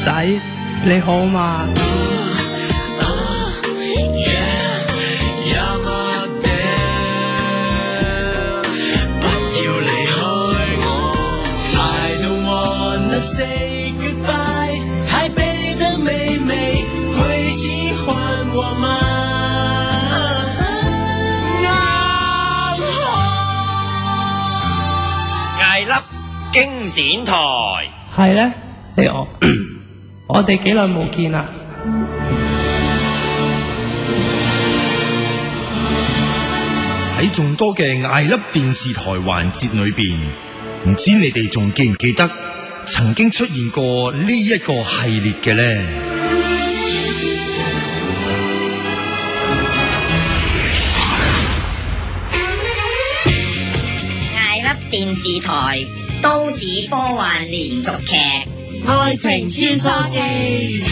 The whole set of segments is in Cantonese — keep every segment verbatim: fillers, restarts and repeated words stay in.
仔，你好嘛？ Say goodbye， 台北的妹妹會喜歡我嗎？ 藝粒經典台係咧，你我我哋幾耐冇見啦？ 喺眾多嘅藝粒電視台環節裏邊，唔知你哋仲記唔記得曾經出現過呢一個系列嘅呢？ 藝粒電視台都市科幻連續劇《愛情穿梭機》。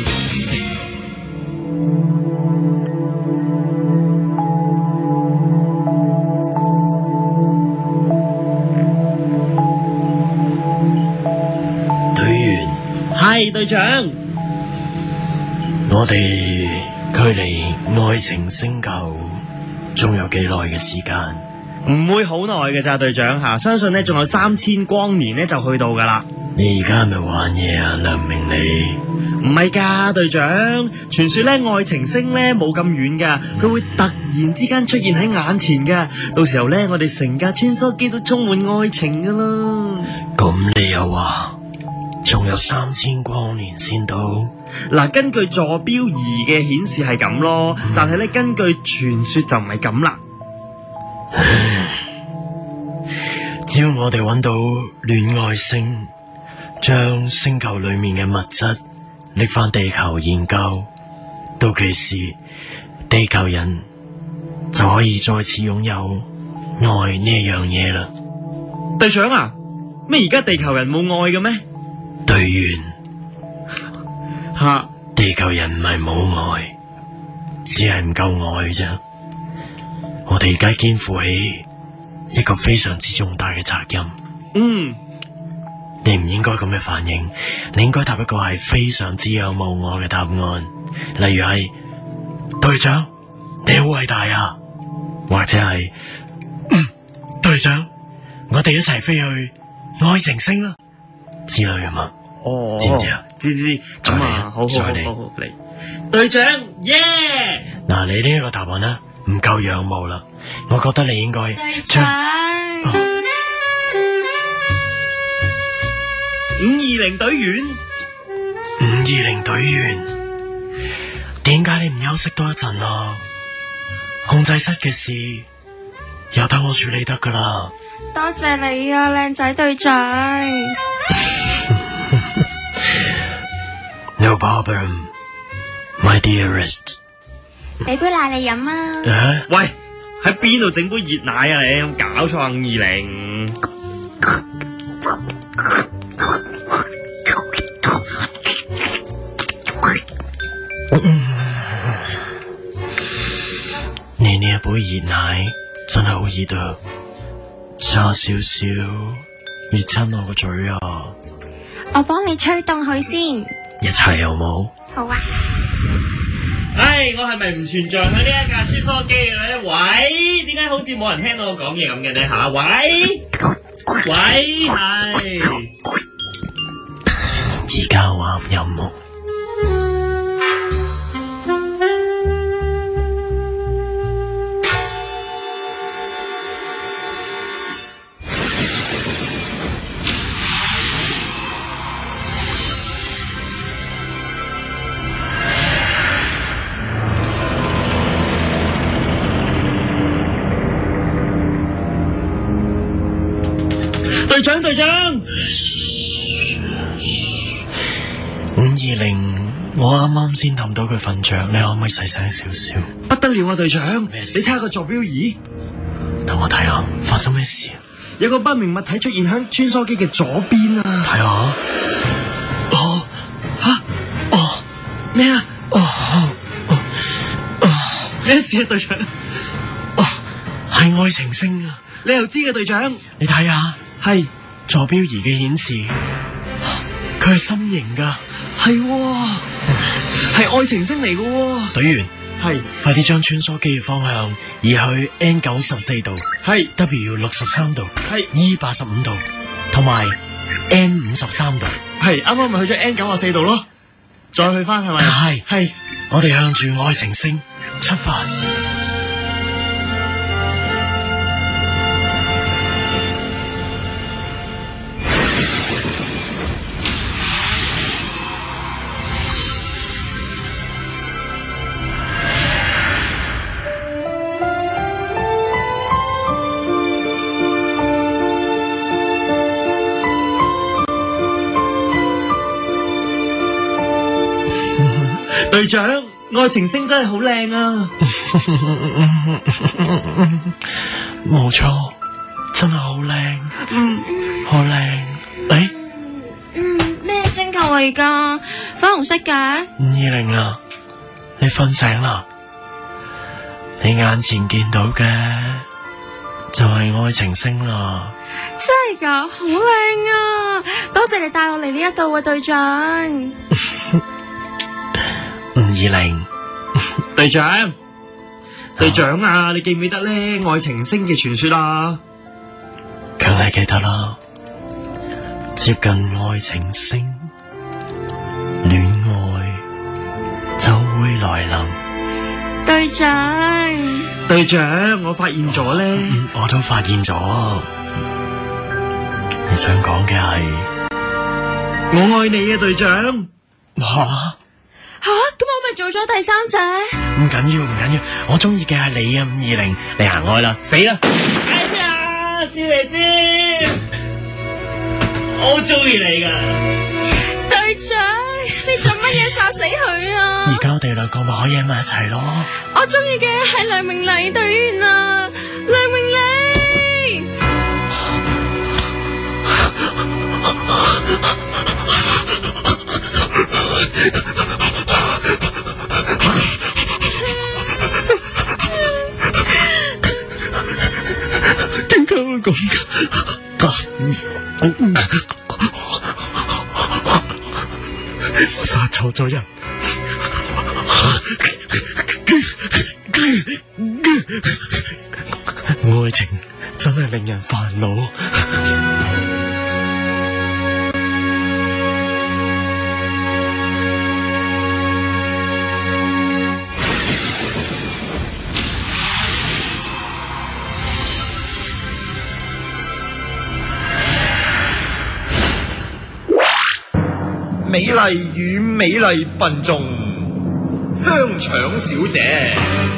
係隊長， 我哋距離愛情星球仲有幾耐嘅時間？ 唔會好耐嘅咋，隊長吓，相信咧仲有三千光年咧就去到噶啦。 你而家係咪玩嘢啊，梁明利？ 唔係噶，隊長，傳說咧愛情星咧冇咁遠噶，佢會突然之間出現喺眼前噶，到時候咧我哋成架穿梭機都充滿愛情噶啦。 咁你又話？仲有三千光年先到。 嗱，根據坐標儀嘅顯示係咁咯，嗯、但係咧根據傳說就唔係咁啦。 只要我哋揾到戀愛星，將星球裏面嘅物質拎翻地球研究，到其時地球人就可以再次擁有愛呢樣嘢啦。 隊長啊，咩而家地球人冇愛嘅咩？ 隊員吓， 地球人唔係冇愛，只係唔夠愛啫。我哋而家肩負起一個非常之重大嘅責任。 嗯， 你唔應該咁嘅反應，你應該答一個係非常之有冇愛嘅答案，例如係隊長你好偉大啊，或者係隊長我哋一齊飛去愛情星啦之類啊嘛。 哦， 知唔知啊？ 知知，咁啊，好好好好嚟，隊長，耶！ 嗱，你呢一個答案呢，唔夠仰慕啦，我覺得你應該將五二零隊員， 五二零隊員，點解你唔休息多一陣啊？控制室嘅事由得我處理得噶啦。 多謝你啊，靚仔隊長。 No problem, my dearest。 俾杯奶你飲啊！ 啊喂，喺邊度整杯熱奶啊？你有冇搞錯啊？五二零。 你呢一杯熱奶真係好熱啊，差少少熱親我個嘴啊！ 我幫你吹凍佢先。 一齊有冇？ 好啊。 唉，我係咪唔存在喺呢一架穿梭機嘅咧？喂，點解好似冇人聽到我講嘢咁嘅呢？吓，喂，喂，係。 而家我啱音樂。 隊長，隊長， 五二零，我啱啱先氹到佢瞓着，你可唔可以細聲少少？ 不得了啊，隊長！你睇下個坐標儀， 等我睇下發生咩事。 有個不明物體出現喺穿梭機嘅左邊啊！ 睇下，哦， 吓，哦，咩啊？ 哦，哦，哦， 咩事啊，隊長？ 哦，係愛情星啊！ 你又知嘅，隊長？ 你睇下。 係坐標儀嘅顯示，佢佢係心形噶， 係喎，係愛情星嚟噶喎。 隊員係， 快啲將穿梭機嘅方向移去 N 九十四度， 係 W 六十三度， 係 E 八十五度，同埋 N 五十三度。 係啱啱咪去咗 N 九十四度咯，再去翻係咪？ 係係， 我哋向住愛情星出發。 隊長，愛情星真係好靚啊！ 冇錯，真係好靚， 嗯， 好靚。誒， 嗯，咩星球嚟噶？粉紅色嘅？ 五二零啦，你瞓醒啦？你眼前見到嘅就係愛情星啦。 真係噶，好靚啊！多謝你帶我嚟呢一度啊，隊長。 五二零， 隊長，隊長啊，你記唔記得咧愛情星嘅傳說啊？ 梗係記得啦，接近愛情星，戀愛就會來臨。 隊長， 隊長，我發現咗咧、 嗯，我都發現咗。你想講嘅係我愛你啊，隊長。 吓？ 吓，咁我咪做咗第三者？ 唔緊要唔緊要，我中意嘅係你啊，五二零，你行開啦，死啦！ 哎呀，小椰子，我好中意你噶。 隊長，你做乜嘢殺死佢啊？ 而家我哋兩個咪可以喺埋一齊咯。 我中意嘅係梁明麗隊員啊，梁明麗。 點解會咁噶？我殺錯咗人，愛情真係令人煩惱。 美麗與美麗笨重，香腸小姐。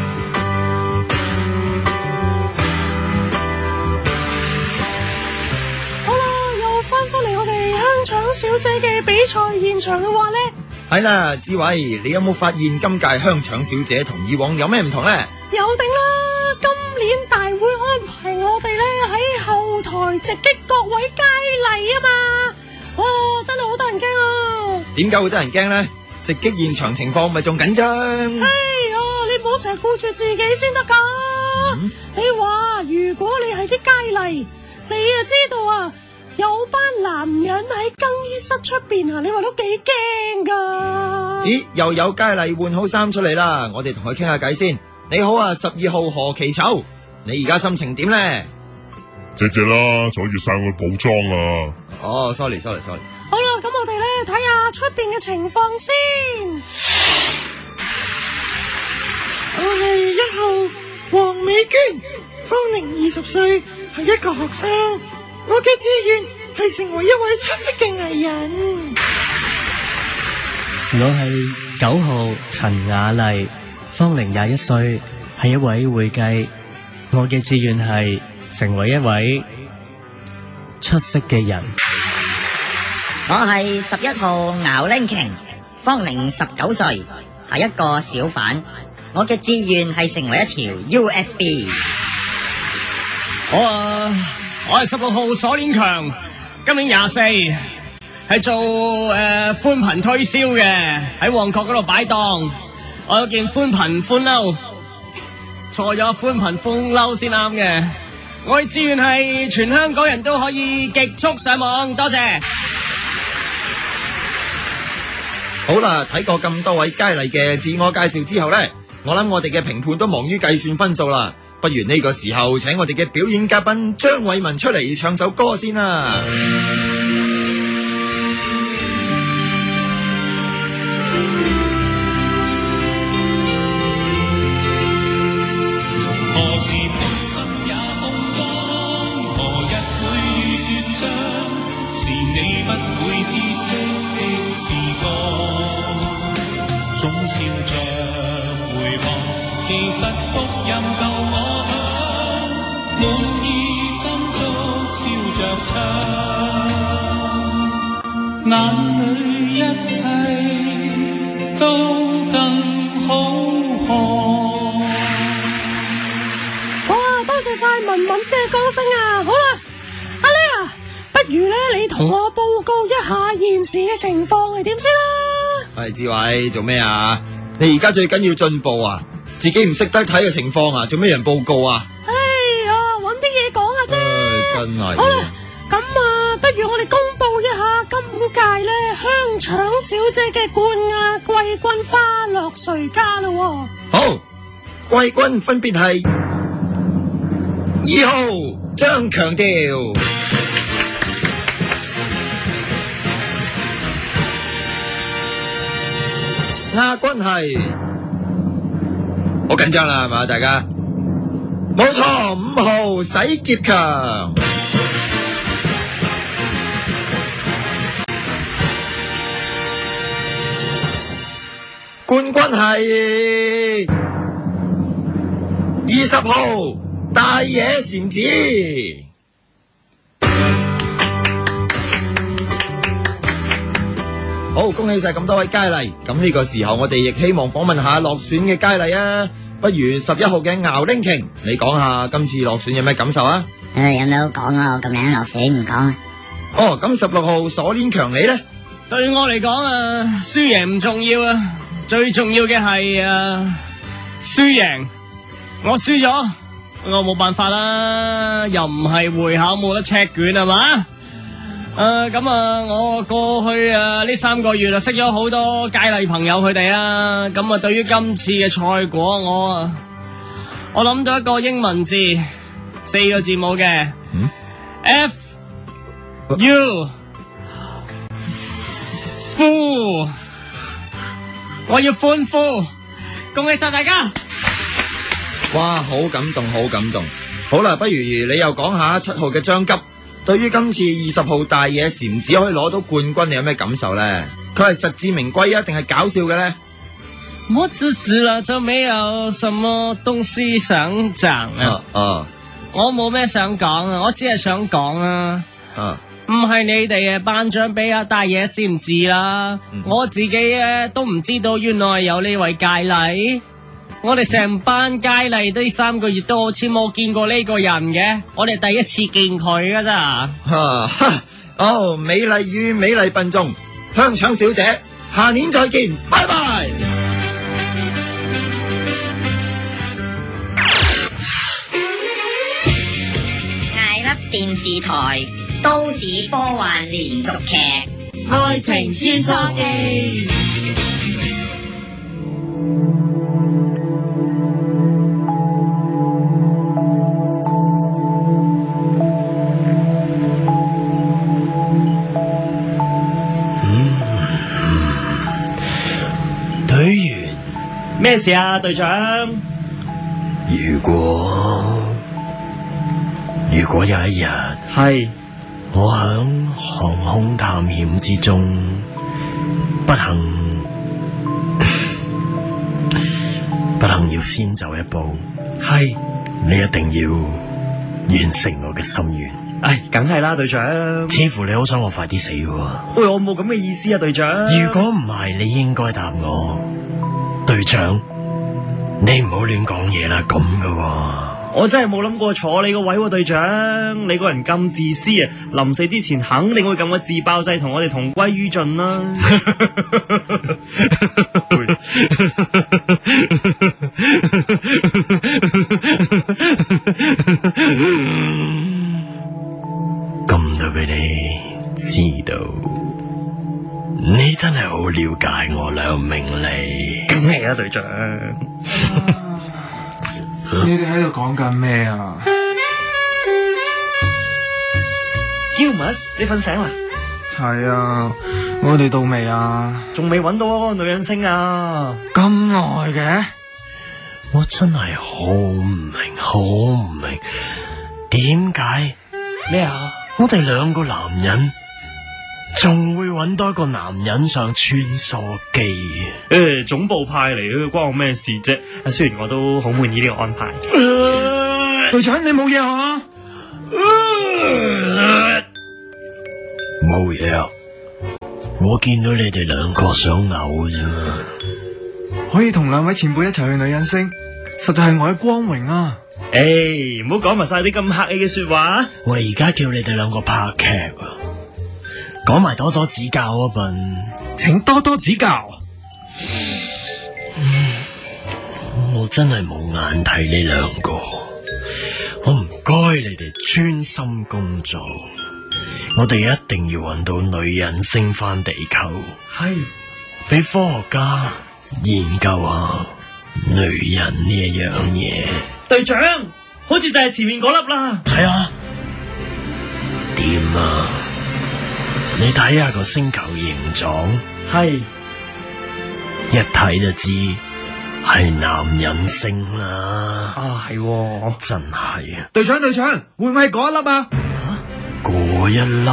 好啦，又翻返嚟我哋香腸小姐嘅比賽現場嘅話咧， 係啦，志偉，你有冇發現今屆香腸小姐同以往有咩唔同咧？ 有定啦，今年大會安排我哋咧喺後台直擊各位佳麗啊嘛，哇，真係好得人驚啊！ 點解會得人驚咧？直擊現場情況咪仲緊張？ 哎呀，你唔好成日顧住自己先得噶。嗯、你話如果你係啲佳麗，你啊知道啊，有班男人喺更衣室出邊啊，你話都幾驚噶。 咦，又有佳麗換好衫出嚟啦，我哋同佢傾下偈先。你好啊，十二號何其醜，你而家心情點咧？ 謝謝啦，就可以晒我補妝啊。 哦 ，sorry sorry sorry。 好啦，咁我哋咧睇下出邊嘅情況先。我係一號黃美娟，芳齡二十歲，係一個學生。我嘅志願係成為一位出色嘅藝人。 我係九號陳雅麗，芳齡廿一歲，係一位會計。我嘅志願係成為一位出色嘅人。 我係十一號姚玲瓊，芳齡十九歲，係一個小販。我嘅志願係成為一條 U S B。 我啊，我係十六號鎖鏈強，今年廿四，係做誒寬頻推銷嘅，喺旺角嗰度擺檔。我有件寬頻寬褸，錯咗寬頻寬褸先啱嘅。我嘅志願係全香港人都可以極速上網，多謝。 好啦，睇過咁多位佳麗嘅自我介紹之後呢，我諗我哋嘅評判都忙於計算分數啦，不如呢個時候請我哋嘅表演嘉賓張偉文出嚟唱首歌先啦。 總笑着回望，其實福音夠我響，滿意心足笑着唱，眼裏一切都更好看。 哇！多謝晒文文嘅歌聲啊！好啦，阿叻啊，不如咧你同我報告一下現時嘅情況係點先啦。 係志偉，做咩啊？你而家最緊要進步啊！自己唔識得睇嘅情況啊，做咩人報告啊？ 哎呀，搵啲嘢講啊啫！ 真係。 好啦，咁啊，不如我哋公布一下今屆咧香腸小姐嘅冠亞季軍花落誰家咯。 好，季軍分別係二號張強調。亞軍係好緊張啦，係嘛？大家冇錯，五號洗劫強。冠軍係二十號大野禪子。好，恭喜晒咁多位佳麗。咁呢個時候我哋亦希望訪問下落選嘅佳麗啊。不如十一號嘅牛鈴瓊，你講下今次落選有咩感受啊？ 誒，有咩好講啊？我咁樣落選唔講啊。 哦，咁十六號鎖鏈強你呢？ 對我嚟講啊，輸贏唔重要啊，最重要嘅係啊輸贏。我輸咗，我冇辦法啦，又唔係會考冇得赤卷係嘛？誒，咁啊，我過去啊呢三個月啊識咗好多佳麗朋友佢哋啊，咁啊對於今次嘅賽果，我啊我諗到一個英文字，四個字母嘅、嗯、F U 呼，我要歡呼，恭喜晒大家！ 哇，好感動，好感動。好啦，不如你又講下七號嘅張吉。對於今次二十號大野禪子可以攞到冠軍，你有咩感受呢？佢係實至名歸啊，定係搞笑嘅呢？ 我自知啦，就沒有什麼東西想講啊。 啊啊我冇咩想講啊，我只係想講啊。 啊， 唔係你哋嘅頒獎俾阿大野禪子啦，嗯、我自己咧都唔知道原來有呢位佳麗。我哋成班佳麗呢三個月都好似冇見過呢個人嘅，我哋第一次見佢噶咋。 哈哈，哦，美麗與美麗笨重，香腸小姐，下年再見，拜拜。 艾粒電視台都市科幻連續劇《愛情穿梭機》。 咩事啊，隊長？ 如果如果有一日係我響航空探險之中不幸不幸要先走一步， 係你一定要完成我嘅心願。 唉，梗係啦，隊長。 似乎你好想我快啲死喎。 喂，我冇咁嘅意思啊，隊長。 如果唔係，你應該答我。隊長，你唔好亂講嘢啦，咁噶喎。 我真係冇諗過坐你個位喎，隊長。你個人咁自私啊，臨死之前肯定會撳個自爆掣同我哋同歸於盡啦。 咁都俾你知道，你真係好了解我梁明利。 梗係啦，隊長。 你哋喺度講緊咩啊 Gilmus， 你瞓醒啦？ 係啊，我哋到未啊？ 仲未揾到嗰個女人星啊？ 咁耐嘅？ 我真係好唔明，好唔明，點解咩啊？ 我哋兩個男人仲會揾多一個男人上穿梭機嘅？ 誒、欸，總部派嚟嘅，關我咩事啫？雖然我都好滿意呢個安排。 隊長，你冇嘢啊？ 冇嘢啊！我見到你哋兩個想嘔啫嘛。 可以同兩位前輩一齊去女人星，實在係我嘅光榮啊！ 誒，唔好講埋晒啲咁客氣嘅說話。 我而家叫你哋兩個拍劇啊，講埋多多指教啊笨， 請多多指教。 嗯、我真係冇眼睇呢兩個，我唔該你哋專心工作。我哋一定要揾到女人升翻地球， 係俾科學家研究下女人呢一樣嘢。 隊長，好似就係前面嗰粒啦。 睇下點啊？你睇下個星球形狀， 係一睇就知係男人星啦。 啊，係、哦， 真係啊！ 隊長，隊長，會唔會係嗰一粒啊？ 嗰一粒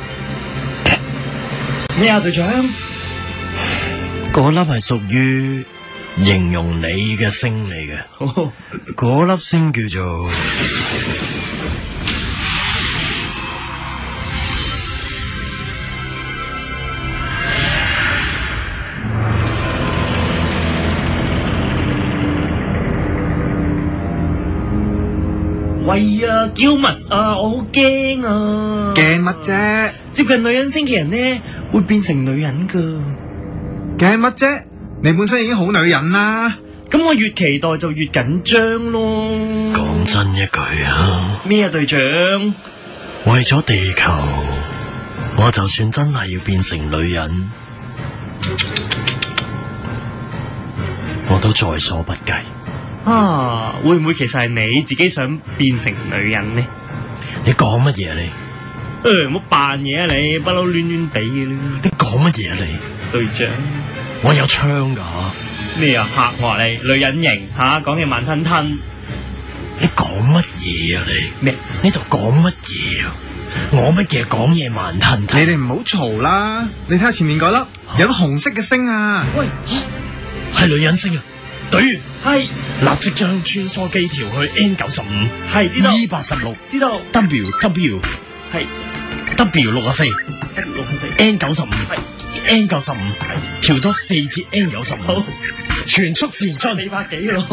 咩啊？隊長， 嗰粒係屬於形容你嘅星嚟嘅，嗰粒星叫做喂啊 Gilmus 啊，我好驚啊！ 驚乜啫？ 接近女人星嘅人呢，會變成女人噶。 驚乜啫？你本身已經好女人啦。 咁我越期待就越緊張咯。 講真一句啊！ 咩啊，隊長？ 為咗地球，我就算真係要變成女人，我都在所不計。 啊，會唔會其實係你自己想變成女人呢？ 你講乜嘢你？ 誒，唔好扮嘢啊你，不嬲亂亂地嘅啦。 你講乜嘢你？ 隊長， 我有槍噶。 咩啊？嚇我你，女人型吓，講嘢慢吞吞。 你講乜嘢啊你？ 咩？ 呢度講乜嘢啊？我乜嘢講嘢慢吞吞？ 你哋唔好嘈啦！你睇下前面嗰粒，啊、有個紅色嘅星啊！ 喂， 係女人星啊！隊員係立即將穿梭機調去 N 九十五， 係知道 E 八十六， 知道 W W 係 W 六十四，N 九十五係 N 九十五，調多四節 N 九十五，全速前進， 四百幾咯。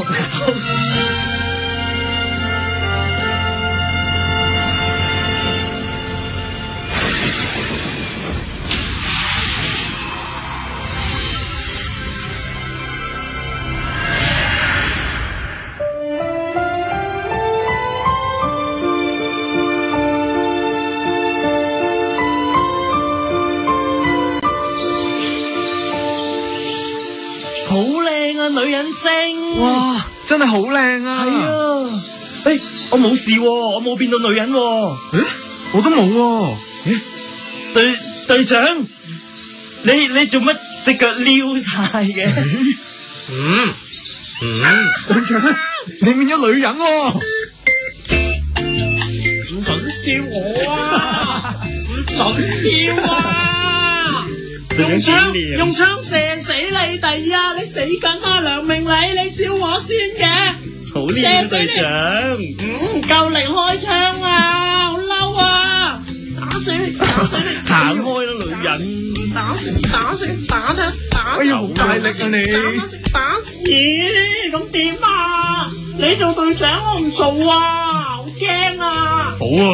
好靚啊，女人星！ 哇，真係好靚啊！ 係啊，誒，我冇事喎，我冇變到女人喎。 誒，我都冇喎。 誒，隊隊長，你你做乜隻腳撩晒嘅？ 嗯嗯，隊長，你變咗女人喎！ 唔准笑我啊！唔准笑啊！用槍用槍射死你哋啊！你死緊啊，梁明禮，你笑我先嘅， 好呢個隊長， 唔夠力開槍啊！好嬲啊！打死你！打死你！ 行開啦，女人！ 打死打死打得打！ 哎呀，好大力啊你！ 打打咦？咁點啊？你做隊長我唔做啊！好驚啊！ 好啊！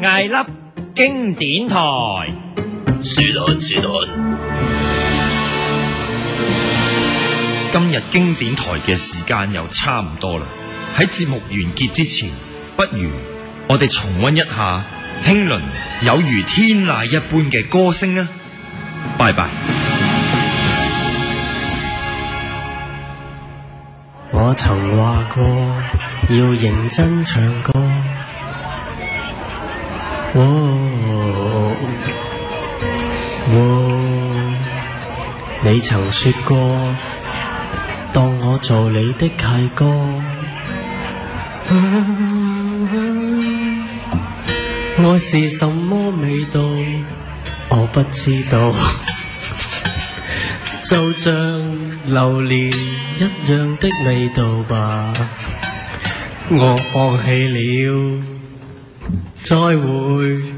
艾粒經典台。 是但是但。 今日經典台嘅時間又差唔多啦，喺節目完結之前，不如我哋重溫一下興倫有如天籟一般嘅歌聲啊！拜拜。 我曾話過要認真唱歌，哦哦，你曾說過當我做你的契哥，愛是什麼味道我不知道，就像榴蓮一樣的味道吧，我放棄了，再會。